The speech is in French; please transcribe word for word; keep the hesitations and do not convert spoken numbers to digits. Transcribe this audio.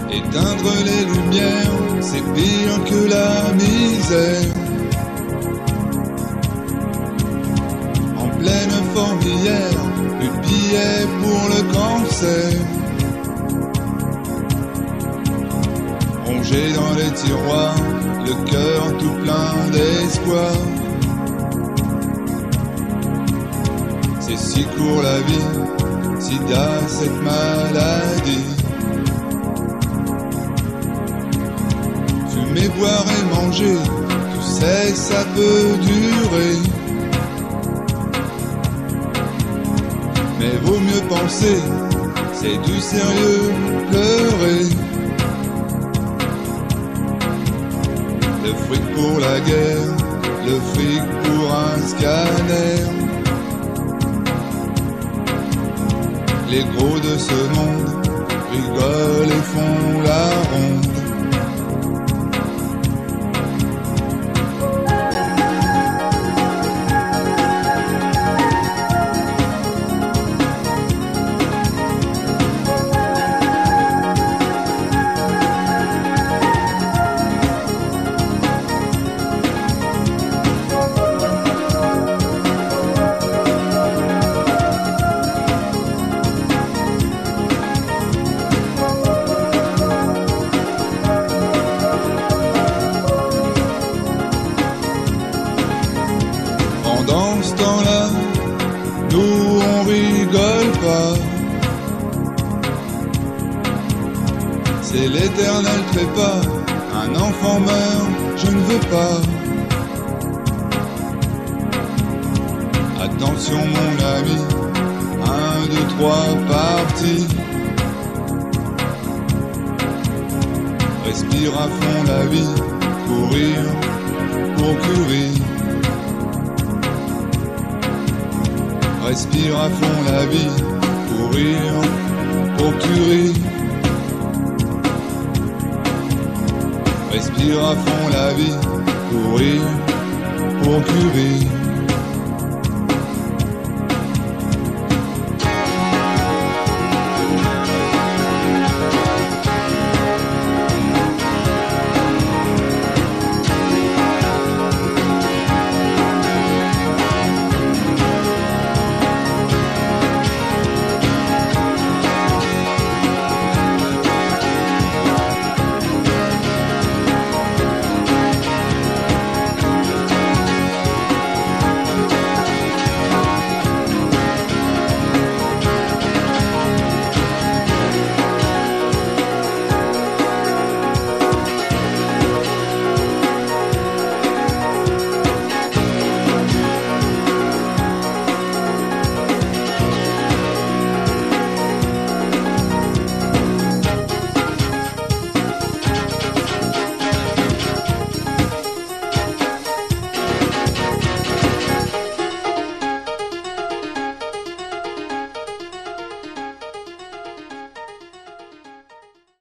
Éteindre les lumières, c'est pire que la misère. En pleine fourmilière, plus de billets pour le cancer. Rongé dans les tiroirs, le cœur tout plein d'espoir. C'est si court la vie, sida cette maladie. Fumer, boire et manger, tu sais ça peut durer. Mais vaut mieux penser, c'est du sérieux pleurer. Le fric pour la guerre, le fric pour un scanner. Les gros de ce monde rigolent et font la ronde. Dans ce temps-là, nous on rigole pas. C'est l'éternel trépas, un enfant meurt, je ne veux pas. Attention mon ami, un, deux, trois, parti. Respire à fond la vie, courir pour courir. Respire à fond la vie, courir, procurer. Respire à fond la vie, courir, procurer.